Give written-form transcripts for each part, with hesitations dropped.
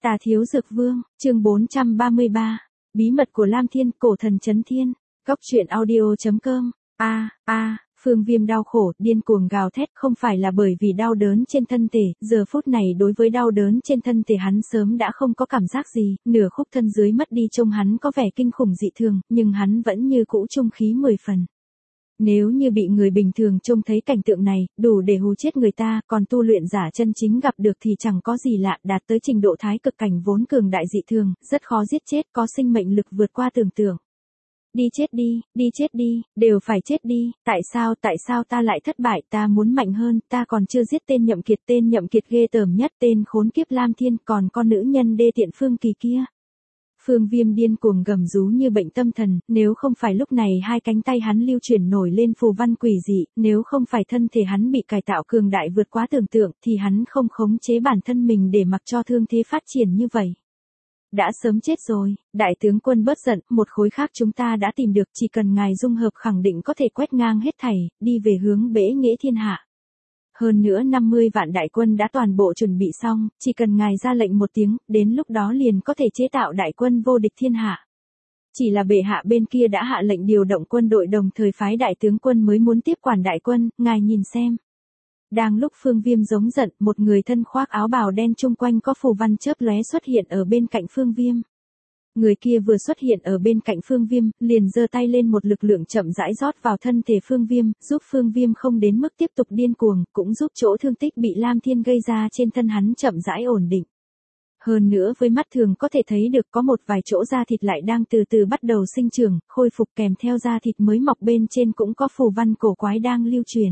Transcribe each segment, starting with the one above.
Tà Thiếu Dược Vương, chương 433. Bí mật của Lam Thiên, cổ thần Chấn Thiên. Góc truyện audio.com. Phương Viêm đau khổ, điên cuồng gào thét, không phải là bởi vì đau đớn trên thân thể, giờ phút này đối với đau đớn trên thân thể hắn sớm đã không có cảm giác gì, nửa khúc thân dưới mất đi trông hắn có vẻ kinh khủng dị thường, nhưng hắn vẫn như cũ trung khí 10 phần. Nếu như bị người bình thường trông thấy cảnh tượng này, đủ để hù chết người ta, còn tu luyện giả chân chính gặp được thì chẳng có gì lạ, đạt tới trình độ thái cực cảnh vốn cường đại dị thường, rất khó giết chết, có sinh mệnh lực vượt qua tưởng tượng. Đi chết đi, đều phải chết đi, tại sao ta lại thất bại, ta muốn mạnh hơn, ta còn chưa giết tên Nhậm Kiệt ghê tởm nhất, tên khốn kiếp Lam Thiên, còn con nữ nhân đê tiện Phương Kỳ kia. Phương Viêm điên cuồng gầm rú như bệnh tâm thần, nếu không phải lúc này hai cánh tay hắn lưu chuyển nổi lên phù văn quỷ dị, nếu không phải thân thể hắn bị cải tạo cường đại vượt quá tưởng tượng, thì hắn không khống chế bản thân mình để mặc cho thương thế phát triển như vậy. Đã sớm chết rồi, đại tướng quân bớt giận, một khối khác chúng ta đã tìm được, chỉ cần ngài dung hợp khẳng định có thể quét ngang hết thảy, đi về hướng bể nghĩa thiên hạ. Hơn nữa 50 vạn đại quân đã toàn bộ chuẩn bị xong, chỉ cần ngài ra lệnh một tiếng, đến lúc đó liền có thể chế tạo đại quân vô địch thiên hạ. Chỉ là bệ hạ bên kia đã hạ lệnh điều động quân đội đồng thời phái đại tướng quân mới muốn tiếp quản đại quân, ngài nhìn xem. Đang lúc Phương Viêm giống giận, một người thân khoác áo bào đen chung quanh có phù văn chớp lóe xuất hiện ở bên cạnh Phương Viêm. Người kia vừa xuất hiện ở bên cạnh Phương Viêm, liền giơ tay lên, một lực lượng chậm rãi rót vào thân thể Phương Viêm, giúp Phương Viêm không đến mức tiếp tục điên cuồng, cũng giúp chỗ thương tích bị Lam Thiên gây ra trên thân hắn chậm rãi ổn định. Hơn nữa với mắt thường có thể thấy được có một vài chỗ da thịt lại đang từ từ bắt đầu sinh trưởng, khôi phục, kèm theo da thịt mới mọc bên trên cũng có phù văn cổ quái đang lưu truyền.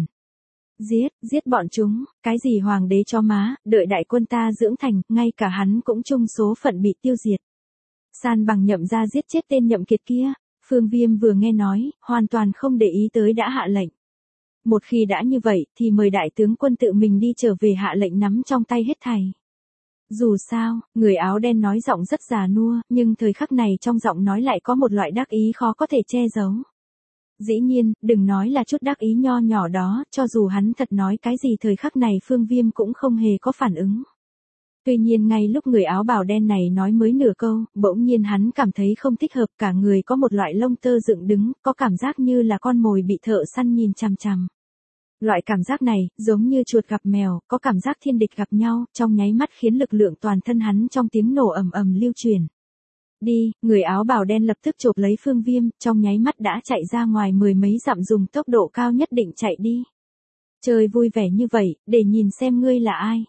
Giết bọn chúng, cái gì hoàng đế cho má, đợi đại quân ta dưỡng thành, ngay cả hắn cũng chung số phận bị tiêu diệt. San bằng Nhậm ra giết chết tên Nhậm Kiệt kia. Phương Viêm vừa nghe nói, hoàn toàn không để ý tới đã hạ lệnh. Một khi đã như vậy, thì mời đại tướng quân tự mình đi trở về hạ lệnh nắm trong tay hết thảy. Dù sao, người áo đen nói giọng rất già nua, nhưng thời khắc này trong giọng nói lại có một loại đắc ý khó có thể che giấu. Dĩ nhiên, đừng nói là chút đắc ý nho nhỏ đó, cho dù hắn thật nói cái gì thời khắc này Phương Viêm cũng không hề có phản ứng. Tuy nhiên ngay lúc người áo bào đen này nói mới nửa câu, bỗng nhiên hắn cảm thấy không thích hợp, cả người có một loại lông tơ dựng đứng, có cảm giác như là con mồi bị thợ săn nhìn chằm chằm. Loại cảm giác này, giống như chuột gặp mèo, có cảm giác thiên địch gặp nhau, trong nháy mắt khiến lực lượng toàn thân hắn trong tiếng nổ ầm ầm lưu truyền. Đi, người áo bào đen lập tức chộp lấy Phương Viêm, trong nháy mắt đã chạy ra ngoài mười mấy dặm, dùng tốc độ cao nhất định chạy đi. Chơi vui vẻ như vậy, để nhìn xem ngươi là ai.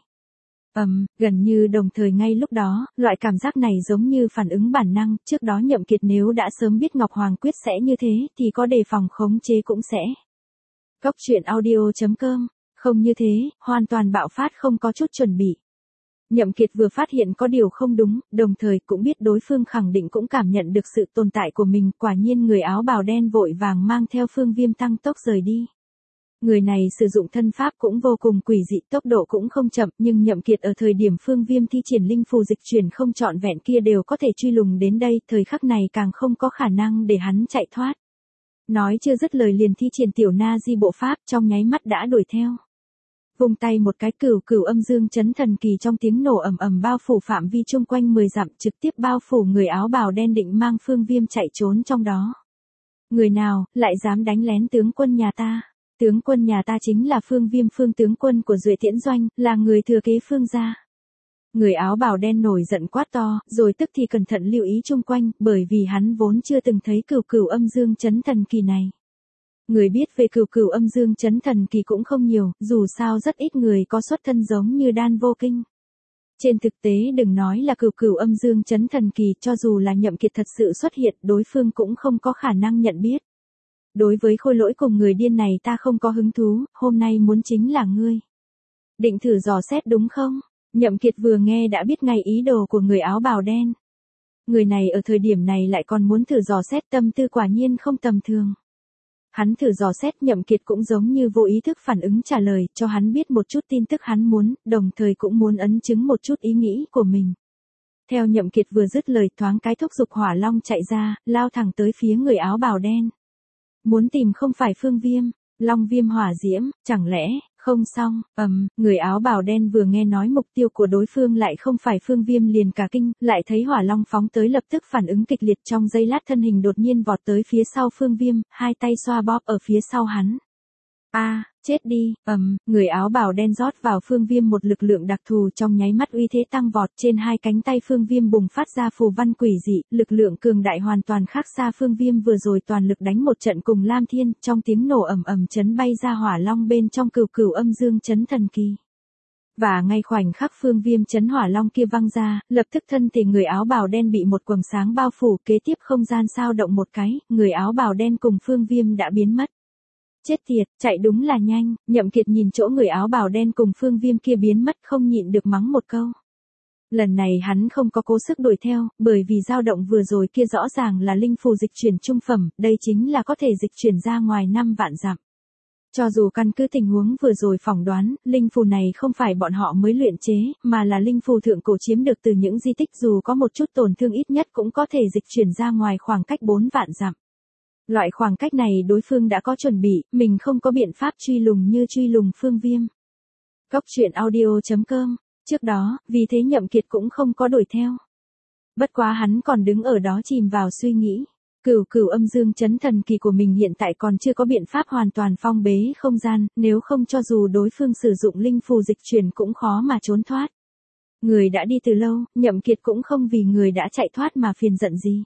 Gần như đồng thời ngay lúc đó, loại cảm giác này giống như phản ứng bản năng, trước đó Nhậm Kiệt nếu đã sớm biết Ngọc Hoàng quyết sẽ như thế, thì có đề phòng khống chế cũng sẽ. Góc truyện audio.com, không như thế, hoàn toàn bạo phát không có chút chuẩn bị. Nhậm Kiệt vừa phát hiện có điều không đúng, đồng thời cũng biết đối phương khẳng định cũng cảm nhận được sự tồn tại của mình, quả nhiên người áo bào đen vội vàng mang theo Phương Viêm tăng tốc rời đi. Người này sử dụng thân pháp cũng vô cùng quỷ dị, tốc độ cũng không chậm, nhưng Nhậm Kiệt ở thời điểm Phương Viêm thi triển linh phù dịch chuyển không trọn vẹn kia đều có thể truy lùng đến đây, thời khắc này càng không có khả năng để hắn chạy thoát. Nói chưa dứt lời liền thi triển tiểu na di bộ pháp, trong nháy mắt đã đuổi theo. Vung tay một cái, cửu âm dương chấn thần kỳ trong tiếng nổ ầm ầm bao phủ phạm vi chung quanh 10 dặm, trực tiếp bao phủ người áo bào đen định mang Phương Viêm chạy trốn trong đó. Người nào lại dám đánh lén tướng quân nhà ta? Tướng quân nhà ta chính là Phương Viêm, Phương tướng quân của Duệ Tiễn Doanh, là người thừa kế Phương gia. Người áo bào đen nổi giận quát to, rồi tức thì cẩn thận lưu ý chung quanh, bởi vì hắn vốn chưa từng thấy cửu âm dương chấn thần kỳ này. Người biết về cửu âm dương chấn thần kỳ cũng không nhiều, dù sao rất ít người có xuất thân giống như Đan Vô Kinh. Trên thực tế đừng nói là cửu âm dương chấn thần kỳ, cho dù là Nhậm Kiệt thật sự xuất hiện, đối phương cũng không có khả năng nhận biết. Đối với khôi lỗi cùng người điên này ta không có hứng thú, hôm nay muốn chính là ngươi. Định thử dò xét đúng không? Nhậm Kiệt vừa nghe đã biết ngay ý đồ của người áo bào đen. Người này ở thời điểm này lại còn muốn thử dò xét, tâm tư quả nhiên không tầm thường. Hắn thử dò xét, Nhậm Kiệt cũng giống như vô ý thức phản ứng trả lời, cho hắn biết một chút tin tức hắn muốn, đồng thời cũng muốn ấn chứng một chút ý nghĩ của mình. Theo Nhậm Kiệt vừa dứt lời, thoáng cái thúc dục hỏa long chạy ra, lao thẳng tới phía người áo bào đen. Muốn tìm không phải Phương Viêm, Long Viêm hỏa diễm, chẳng lẽ Không xong, người áo bào đen vừa nghe nói mục tiêu của đối phương lại không phải Phương Viêm liền cả kinh, lại thấy hỏa long phóng tới lập tức phản ứng kịch liệt, trong giây lát thân hình đột nhiên vọt tới phía sau Phương Viêm, hai tay xoa bóp ở phía sau hắn. Chết đi, người áo bào đen rót vào Phương Viêm một lực lượng đặc thù, trong nháy mắt uy thế tăng vọt, trên hai cánh tay Phương Viêm bùng phát ra phù văn quỷ dị, lực lượng cường đại hoàn toàn khác xa Phương Viêm vừa rồi toàn lực đánh một trận cùng Lam Thiên, trong tiếng nổ ầm ầm chấn bay ra hỏa long bên trong cửu cửu âm dương chấn thần kỳ. Và ngay khoảnh khắc Phương Viêm chấn hỏa long kia văng ra, lập tức thân thể người áo bào đen bị một quầng sáng bao phủ, kế tiếp không gian sao động một cái, người áo bào đen cùng Phương Viêm đã biến mất. Chết tiệt, chạy đúng là nhanh, Nhậm Kiệt nhìn chỗ người áo bào đen cùng Phương Viêm kia biến mất không nhịn được mắng một câu. Lần này hắn không có cố sức đuổi theo, bởi vì dao động vừa rồi kia rõ ràng là linh phù dịch chuyển trung phẩm, đây chính là có thể dịch chuyển ra ngoài 5 vạn dặm. Cho dù căn cứ tình huống vừa rồi phỏng đoán, linh phù này không phải bọn họ mới luyện chế, mà là linh phù thượng cổ chiếm được từ những di tích, dù có một chút tổn thương ít nhất cũng có thể dịch chuyển ra ngoài khoảng cách 4 vạn dặm. Loại khoảng cách này đối phương đã có chuẩn bị, mình không có biện pháp truy lùng như truy lùng Phương Viêm. Góc truyện audio.com. Trước đó, vì thế Nhậm Kiệt cũng không có đuổi theo. Bất quá hắn còn đứng ở đó chìm vào suy nghĩ. Cửu cửu âm dương chấn thần kỳ của mình hiện tại còn chưa có biện pháp hoàn toàn phong bế không gian, nếu không cho dù đối phương sử dụng linh phù dịch chuyển cũng khó mà trốn thoát. Người đã đi từ lâu, Nhậm Kiệt cũng không vì người đã chạy thoát mà phiền giận gì.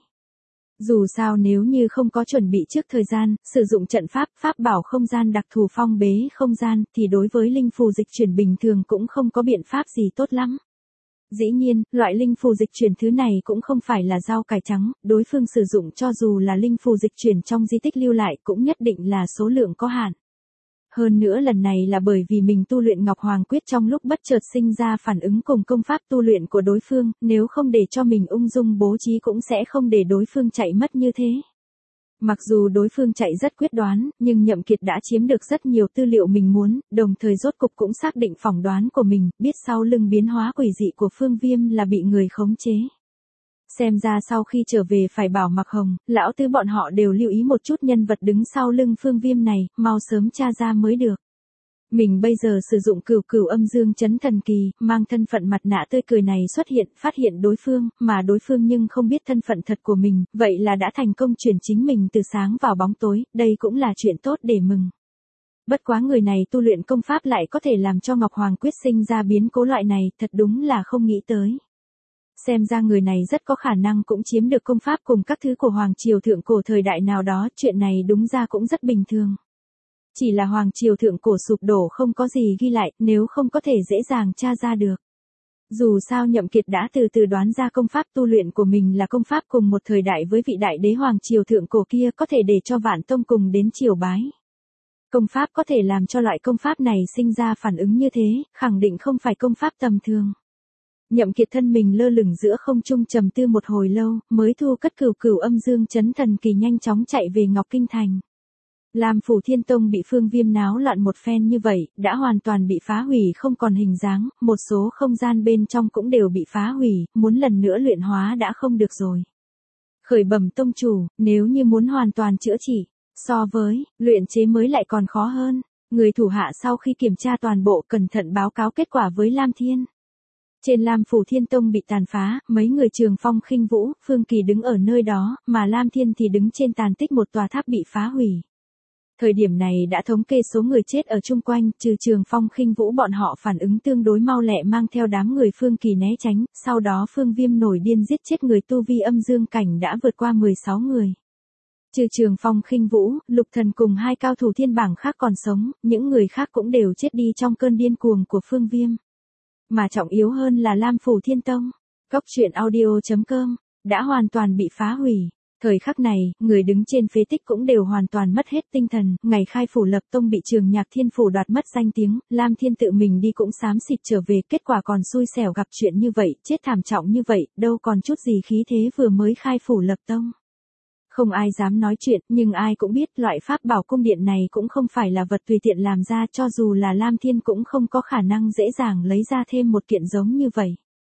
Dù sao nếu như không có chuẩn bị trước thời gian, sử dụng trận pháp bảo không gian đặc thù phong bế không gian, thì đối với linh phù dịch chuyển bình thường cũng không có biện pháp gì tốt lắm. Dĩ nhiên, loại linh phù dịch chuyển thứ này cũng không phải là rau cải trắng, đối phương sử dụng cho dù là linh phù dịch chuyển trong di tích lưu lại cũng nhất định là số lượng có hạn. Hơn nữa lần này là bởi vì mình tu luyện Ngọc Hoàng Quyết trong lúc bất chợt sinh ra phản ứng cùng công pháp tu luyện của đối phương, nếu không để cho mình ung dung bố trí cũng sẽ không để đối phương chạy mất như thế. Mặc dù đối phương chạy rất quyết đoán, nhưng Nhậm Kiệt đã chiếm được rất nhiều tư liệu mình muốn, đồng thời rốt cục cũng xác định phỏng đoán của mình, biết sau lưng biến hóa quỷ dị của Phương Viêm là bị người khống chế. Xem ra sau khi trở về phải bảo Mặc Hồng, lão tứ bọn họ đều lưu ý một chút nhân vật đứng sau lưng Phương Viêm này, mau sớm tra ra mới được. Mình bây giờ sử dụng cửu cửu âm dương chấn thần kỳ, mang thân phận mặt nạ tươi cười này xuất hiện, phát hiện đối phương, mà đối phương nhưng không biết thân phận thật của mình, vậy là đã thành công chuyển chính mình từ sáng vào bóng tối, đây cũng là chuyện tốt để mừng. Bất quá người này tu luyện công pháp lại có thể làm cho Ngọc Hoàng Quyết sinh ra biến cố loại này, thật đúng là không nghĩ tới. Xem ra người này rất có khả năng cũng chiếm được công pháp cùng các thứ của Hoàng Triều Thượng Cổ thời đại nào đó, chuyện này đúng ra cũng rất bình thường. Chỉ là Hoàng Triều Thượng Cổ sụp đổ không có gì ghi lại, nếu không có thể dễ dàng tra ra được. Dù sao Nhậm Kiệt đã từ từ đoán ra công pháp tu luyện của mình là công pháp cùng một thời đại với vị đại đế Hoàng Triều Thượng Cổ kia, có thể để cho Vạn Tông cùng đến triều bái. Công pháp có thể làm cho loại công pháp này sinh ra phản ứng như thế, khẳng định không phải công pháp tầm thường. Nhậm Kiệt thân mình lơ lửng giữa không trung trầm tư một hồi lâu, mới thu cất cửu cửu âm dương chấn thần kỳ nhanh chóng chạy về Ngọc Kinh Thành. Lam Phủ Thiên Tông bị Phương Viêm náo loạn một phen như vậy, đã hoàn toàn bị phá hủy không còn hình dáng, một số không gian bên trong cũng đều bị phá hủy, muốn lần nữa luyện hóa đã không được rồi. Khởi bẩm tông chủ, nếu như muốn hoàn toàn chữa trị, so với luyện chế mới lại còn khó hơn. Người thủ hạ sau khi kiểm tra toàn bộ cẩn thận báo cáo kết quả với Lam Thiên. Trên Lam Phủ Thiên Tông bị tàn phá, mấy người Trường Phong Khinh Vũ, Phương Kỳ đứng ở nơi đó, mà Lam Thiên thì đứng trên tàn tích một tòa tháp bị phá hủy. Thời điểm này đã thống kê số người chết ở chung quanh, trừ Trường Phong Khinh Vũ bọn họ phản ứng tương đối mau lẹ mang theo đám người Phương Kỳ né tránh, sau đó Phương Viêm nổi điên giết chết người tu vi âm dương cảnh đã vượt qua 16 người. Trừ Trường Phong Khinh Vũ, Lục Thần cùng hai cao thủ thiên bảng khác còn sống, những người khác cũng đều chết đi trong cơn điên cuồng của Phương Viêm. Mà trọng yếu hơn là Lam Phủ Thiên Tông, góc truyện audio.com, đã hoàn toàn bị phá hủy. Thời khắc này, người đứng trên phế tích cũng đều hoàn toàn mất hết tinh thần, ngày khai phủ lập tông bị Trường Nhạc Thiên Phủ đoạt mất danh tiếng, Lam Thiên tự mình đi cũng xám xịt trở về, kết quả còn xui xẻo gặp chuyện như vậy, chết thảm trọng như vậy, đâu còn chút gì khí thế vừa mới khai phủ lập tông. Không ai dám nói chuyện, nhưng ai cũng biết loại pháp bảo cung điện này cũng không phải là vật tùy tiện làm ra, cho dù là Lam Thiên cũng không có khả năng dễ dàng lấy ra thêm một kiện giống như vậy.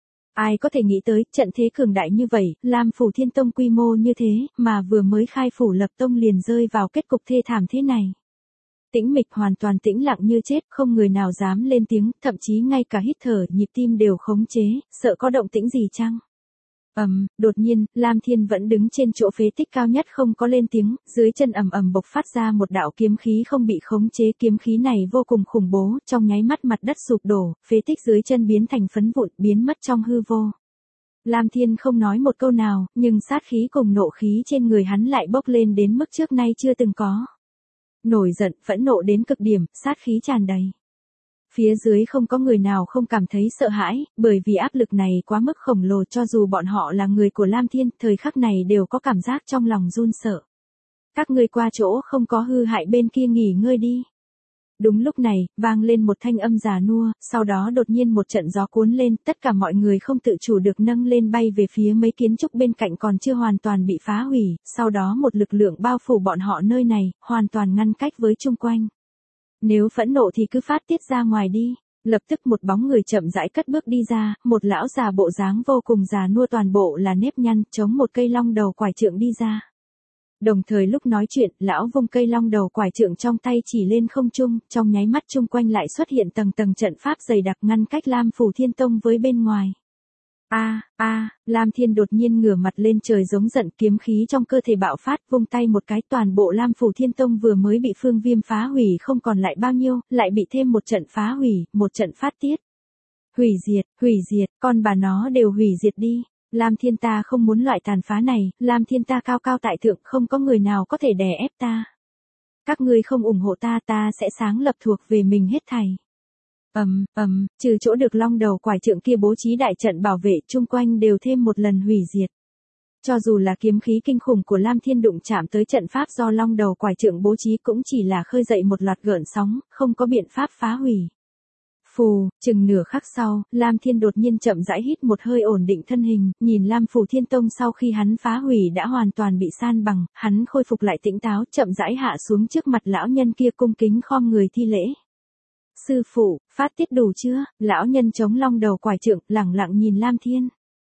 Ai có thể nghĩ tới, trận thế cường đại như vậy, Lam Phủ Thiên Tông quy mô như thế, mà vừa mới khai phủ lập tông liền rơi vào kết cục thê thảm thế này. Tĩnh mịch, hoàn toàn tĩnh lặng như chết, không người nào dám lên tiếng, thậm chí ngay cả hít thở, nhịp tim đều khống chế, sợ có động tĩnh gì chăng? Đột nhiên, Lam Thiên vẫn đứng trên chỗ phế tích cao nhất không có lên tiếng, dưới chân ầm ầm bộc phát ra một đạo kiếm khí không bị khống chế, kiếm khí này vô cùng khủng bố, trong nháy mắt mặt đất sụp đổ, phế tích dưới chân biến thành phấn vụn, biến mất trong hư vô. Lam Thiên không nói một câu nào, nhưng sát khí cùng nộ khí trên người hắn lại bốc lên đến mức trước nay chưa từng có. Nổi giận, phẫn nộ đến cực điểm, sát khí tràn đầy. Phía dưới không có người nào không cảm thấy sợ hãi, bởi vì áp lực này quá mức khổng lồ, cho dù bọn họ là người của Lam Thiên, thời khắc này đều có cảm giác trong lòng run sợ. Các ngươi qua chỗ không có hư hại bên kia nghỉ ngơi đi. Đúng lúc này, vang lên một thanh âm già nua, sau đó đột nhiên một trận gió cuốn lên, tất cả mọi người không tự chủ được nâng lên bay về phía mấy kiến trúc bên cạnh còn chưa hoàn toàn bị phá hủy, sau đó một lực lượng bao phủ bọn họ nơi này, hoàn toàn ngăn cách với chung quanh. Nếu phẫn nộ thì cứ phát tiết ra ngoài đi. Lập tức một bóng người chậm rãi cất bước đi ra, một lão già bộ dáng vô cùng già nua, toàn bộ là nếp nhăn, chống một cây long đầu quải trượng đi ra. Đồng thời lúc nói chuyện, lão vung cây long đầu quải trượng trong tay chỉ lên không trung, trong nháy mắt chung quanh lại xuất hiện tầng tầng trận pháp dày đặc ngăn cách Lam Phủ Thiên Tông với bên ngoài. Lam Thiên đột nhiên ngửa mặt lên trời giống giận, kiếm khí trong cơ thể bạo phát, vung tay một cái, toàn bộ Lam Phủ Thiên Tông vừa mới bị Phương Viêm phá hủy không còn lại bao nhiêu, lại bị thêm một trận phá hủy, một trận phát tiết. Hủy diệt, con bà nó đều hủy diệt đi. Lam Thiên ta không muốn loại tàn phá này, Lam Thiên ta cao cao tại thượng, không có người nào có thể đè ép ta. Các ngươi không ủng hộ ta, ta sẽ sáng lập thuộc về mình hết thảy. Trừ chỗ được long đầu quải trượng kia bố trí đại trận bảo vệ, chung quanh đều thêm một lần hủy diệt. Cho dù là kiếm khí kinh khủng của Lam Thiên đụng chạm tới trận pháp do long đầu quải trượng bố trí cũng chỉ là khơi dậy một loạt gợn sóng, không có biện pháp phá hủy. Phù, chừng nửa khắc sau, Lam Thiên đột nhiên chậm rãi hít một hơi, ổn định thân hình, nhìn Lam Phủ Thiên Tông sau khi hắn phá hủy đã hoàn toàn bị san bằng, hắn khôi phục lại tỉnh táo, chậm rãi hạ xuống trước mặt lão nhân kia, cung kính khom người thi lễ. Sư phụ, phát tiết đủ chưa? Lão nhân chống long đầu quải trượng, lẳng lặng nhìn Lam Thiên.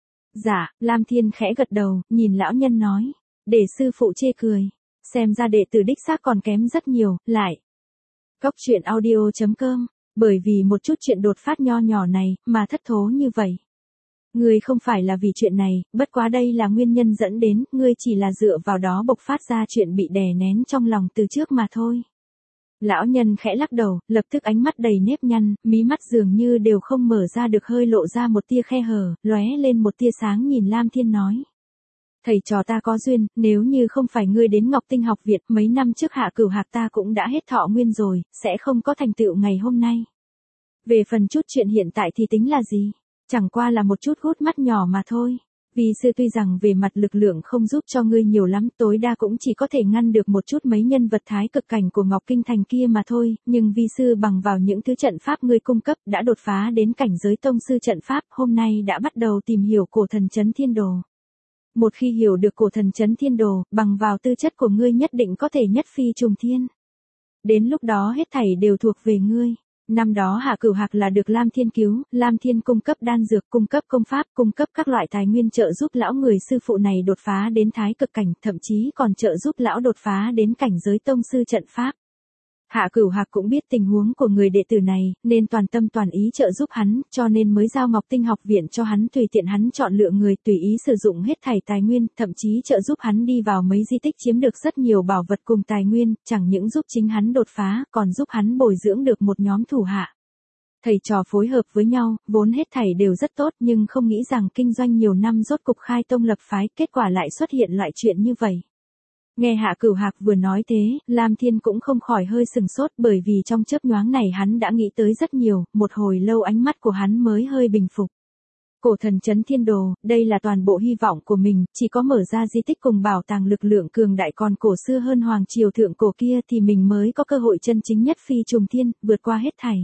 Dạ, Lam Thiên khẽ gật đầu, nhìn lão nhân nói. Để sư phụ chê cười. Xem ra đệ tử đích xác còn kém rất nhiều, lại. Cốc truyện audio.com. Bởi vì một chút chuyện đột phát nho nhỏ này, mà thất thố như vậy. Ngươi không phải là vì chuyện này, bất quá đây là nguyên nhân dẫn đến, ngươi chỉ là dựa vào đó bộc phát ra chuyện bị đè nén trong lòng từ trước mà thôi. Lão nhân khẽ lắc đầu, lập tức ánh mắt đầy nếp nhăn, mí mắt dường như đều không mở ra được, hơi lộ ra một tia khe hở, lóe lên một tia sáng, nhìn Lam Thiên nói. Thầy trò ta có duyên, nếu như không phải ngươi đến Ngọc Tinh học viện, mấy năm trước Hạ Cửu Hạc ta cũng đã hết thọ nguyên rồi, sẽ không có thành tựu ngày hôm nay. Về phần chút chuyện hiện tại thì tính là gì? Chẳng qua là một chút hút mắt nhỏ mà thôi. Vì sư tuy rằng về mặt lực lượng không giúp cho ngươi nhiều lắm, tối đa cũng chỉ có thể ngăn được một chút mấy nhân vật thái cực cảnh của Ngọc Kinh Thành kia mà thôi, nhưng vi sư bằng vào những thứ trận pháp ngươi cung cấp đã đột phá đến cảnh giới tông sư trận pháp, hôm nay đã bắt đầu tìm hiểu cổ thần Chấn Thiên Đồ. Một khi hiểu được cổ thần Chấn Thiên Đồ, bằng vào tư chất của ngươi nhất định có thể nhất phi trùng thiên. Đến lúc đó hết thảy đều thuộc về ngươi. Năm đó Hạ Cửu Hạc là được Lam Thiên cứu, Lam Thiên cung cấp đan dược, cung cấp công pháp, cung cấp các loại tài nguyên trợ giúp lão người sư phụ này đột phá đến thái cực cảnh, thậm chí còn trợ giúp lão đột phá đến cảnh giới tông sư trận pháp. Hạ Cửu Hạc cũng biết tình huống của người đệ tử này, nên toàn tâm toàn ý trợ giúp hắn, cho nên mới giao Ngọc Tinh học viện cho hắn, tùy tiện hắn chọn lựa người, tùy ý sử dụng hết thảy tài nguyên, thậm chí trợ giúp hắn đi vào mấy di tích chiếm được rất nhiều bảo vật cùng tài nguyên, chẳng những giúp chính hắn đột phá, còn giúp hắn bồi dưỡng được một nhóm thủ hạ. Thầy trò phối hợp với nhau, vốn hết thảy đều rất tốt, nhưng không nghĩ rằng kinh doanh nhiều năm rốt cục khai tông lập phái, kết quả lại xuất hiện loại chuyện như vậy. Nghe Hạ Cửu Hạc vừa nói thế, Lam Thiên cũng không khỏi hơi sừng sốt, bởi vì trong chớp nhoáng này hắn đã nghĩ tới rất nhiều, một hồi lâu ánh mắt của hắn mới hơi bình phục. Cổ thần Chấn Thiên Đồ, đây là toàn bộ hy vọng của mình, chỉ có mở ra di tích cùng bảo tàng lực lượng cường đại còn cổ xưa hơn hoàng triều thượng cổ kia thì mình mới có cơ hội chân chính nhất phi trùng thiên, vượt qua hết thảy.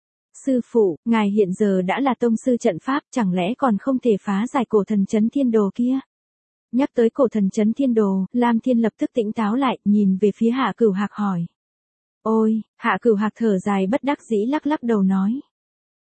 Sư phụ, ngài hiện giờ đã là tông sư trận pháp, chẳng lẽ còn không thể phá giải cổ thần Chấn Thiên Đồ kia? Nhắc tới cổ thần Chấn Thiên Đồ, Lam Thiên lập tức tỉnh táo lại, nhìn về phía Hạ Cửu Hạc hỏi. Ôi, Hạ Cửu Hạc thở dài bất đắc dĩ lắc lắc đầu nói.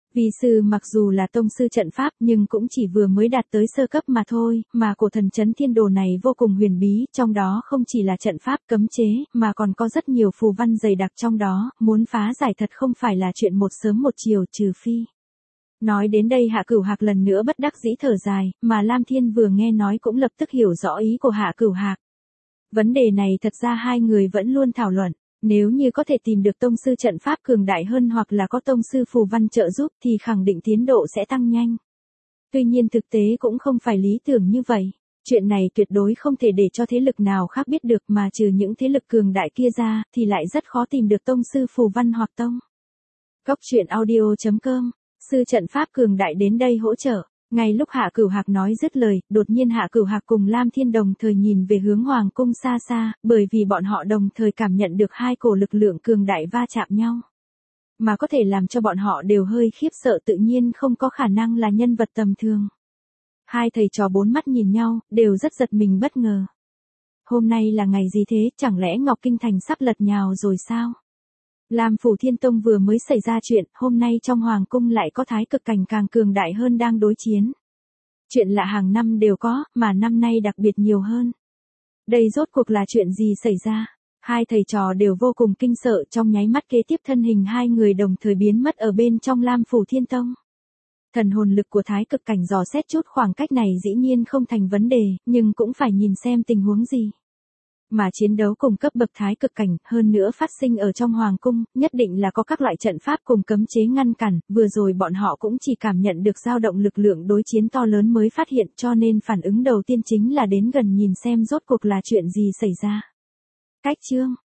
Vi sư mặc dù là tông sư trận pháp nhưng cũng chỉ vừa mới đạt tới sơ cấp mà thôi, mà cổ thần chấn thiên đồ này vô cùng huyền bí, trong đó không chỉ là trận pháp cấm chế, mà còn có rất nhiều phù văn dày đặc trong đó, muốn phá giải thật không phải là chuyện một sớm một chiều, trừ phi. Nói đến đây Hạ Cửu Hạc lần nữa bất đắc dĩ thở dài, mà Lam Thiên vừa nghe nói cũng lập tức hiểu rõ ý của Hạ Cửu Hạc. Vấn đề này thật ra hai người vẫn luôn thảo luận. Nếu như có thể tìm được tông sư trận pháp cường đại hơn hoặc là có tông sư phù văn trợ giúp thì khẳng định tiến độ sẽ tăng nhanh. Tuy nhiên thực tế cũng không phải lý tưởng như vậy. Chuyện này tuyệt đối không thể để cho thế lực nào khác biết được, mà trừ những thế lực cường đại kia ra thì lại rất khó tìm được tông sư phù văn hoặc tông. Cốc truyện audio.com, sư trận pháp cường đại đến đây hỗ trợ. Ngay lúc Hạ Cửu Hạc nói dứt lời, đột nhiên Hạ Cửu Hạc cùng Lam Thiên đồng thời nhìn về hướng Hoàng cung xa xa, bởi vì bọn họ đồng thời cảm nhận được hai cổ lực lượng cường đại va chạm nhau. Mà có thể làm cho bọn họ đều hơi khiếp sợ tự nhiên không có khả năng là nhân vật tầm thường. Hai thầy trò bốn mắt nhìn nhau, đều rất giật mình bất ngờ. Hôm nay là ngày gì thế, chẳng lẽ Ngọc Kinh Thành sắp lật nhào rồi sao? Lam Phủ Thiên Tông vừa mới xảy ra chuyện, hôm nay trong Hoàng cung lại có thái cực cảnh càng cường đại hơn đang đối chiến. Chuyện lạ hàng năm đều có, mà năm nay đặc biệt nhiều hơn. Đây rốt cuộc là chuyện gì xảy ra? Hai thầy trò đều vô cùng kinh sợ, trong nháy mắt kế tiếp thân hình hai người đồng thời biến mất ở bên trong Lam Phủ Thiên Tông. Thần hồn lực của thái cực cảnh dò xét chút khoảng cách này dĩ nhiên không thành vấn đề, nhưng cũng phải nhìn xem tình huống gì. Mà chiến đấu cùng cấp bậc thái cực cảnh, hơn nữa phát sinh ở trong hoàng cung, nhất định là có các loại trận pháp cùng cấm chế ngăn cản, vừa rồi bọn họ cũng chỉ cảm nhận được dao động lực lượng đối chiến to lớn mới phát hiện, cho nên phản ứng đầu tiên chính là đến gần nhìn xem rốt cuộc là chuyện gì xảy ra. Cách chương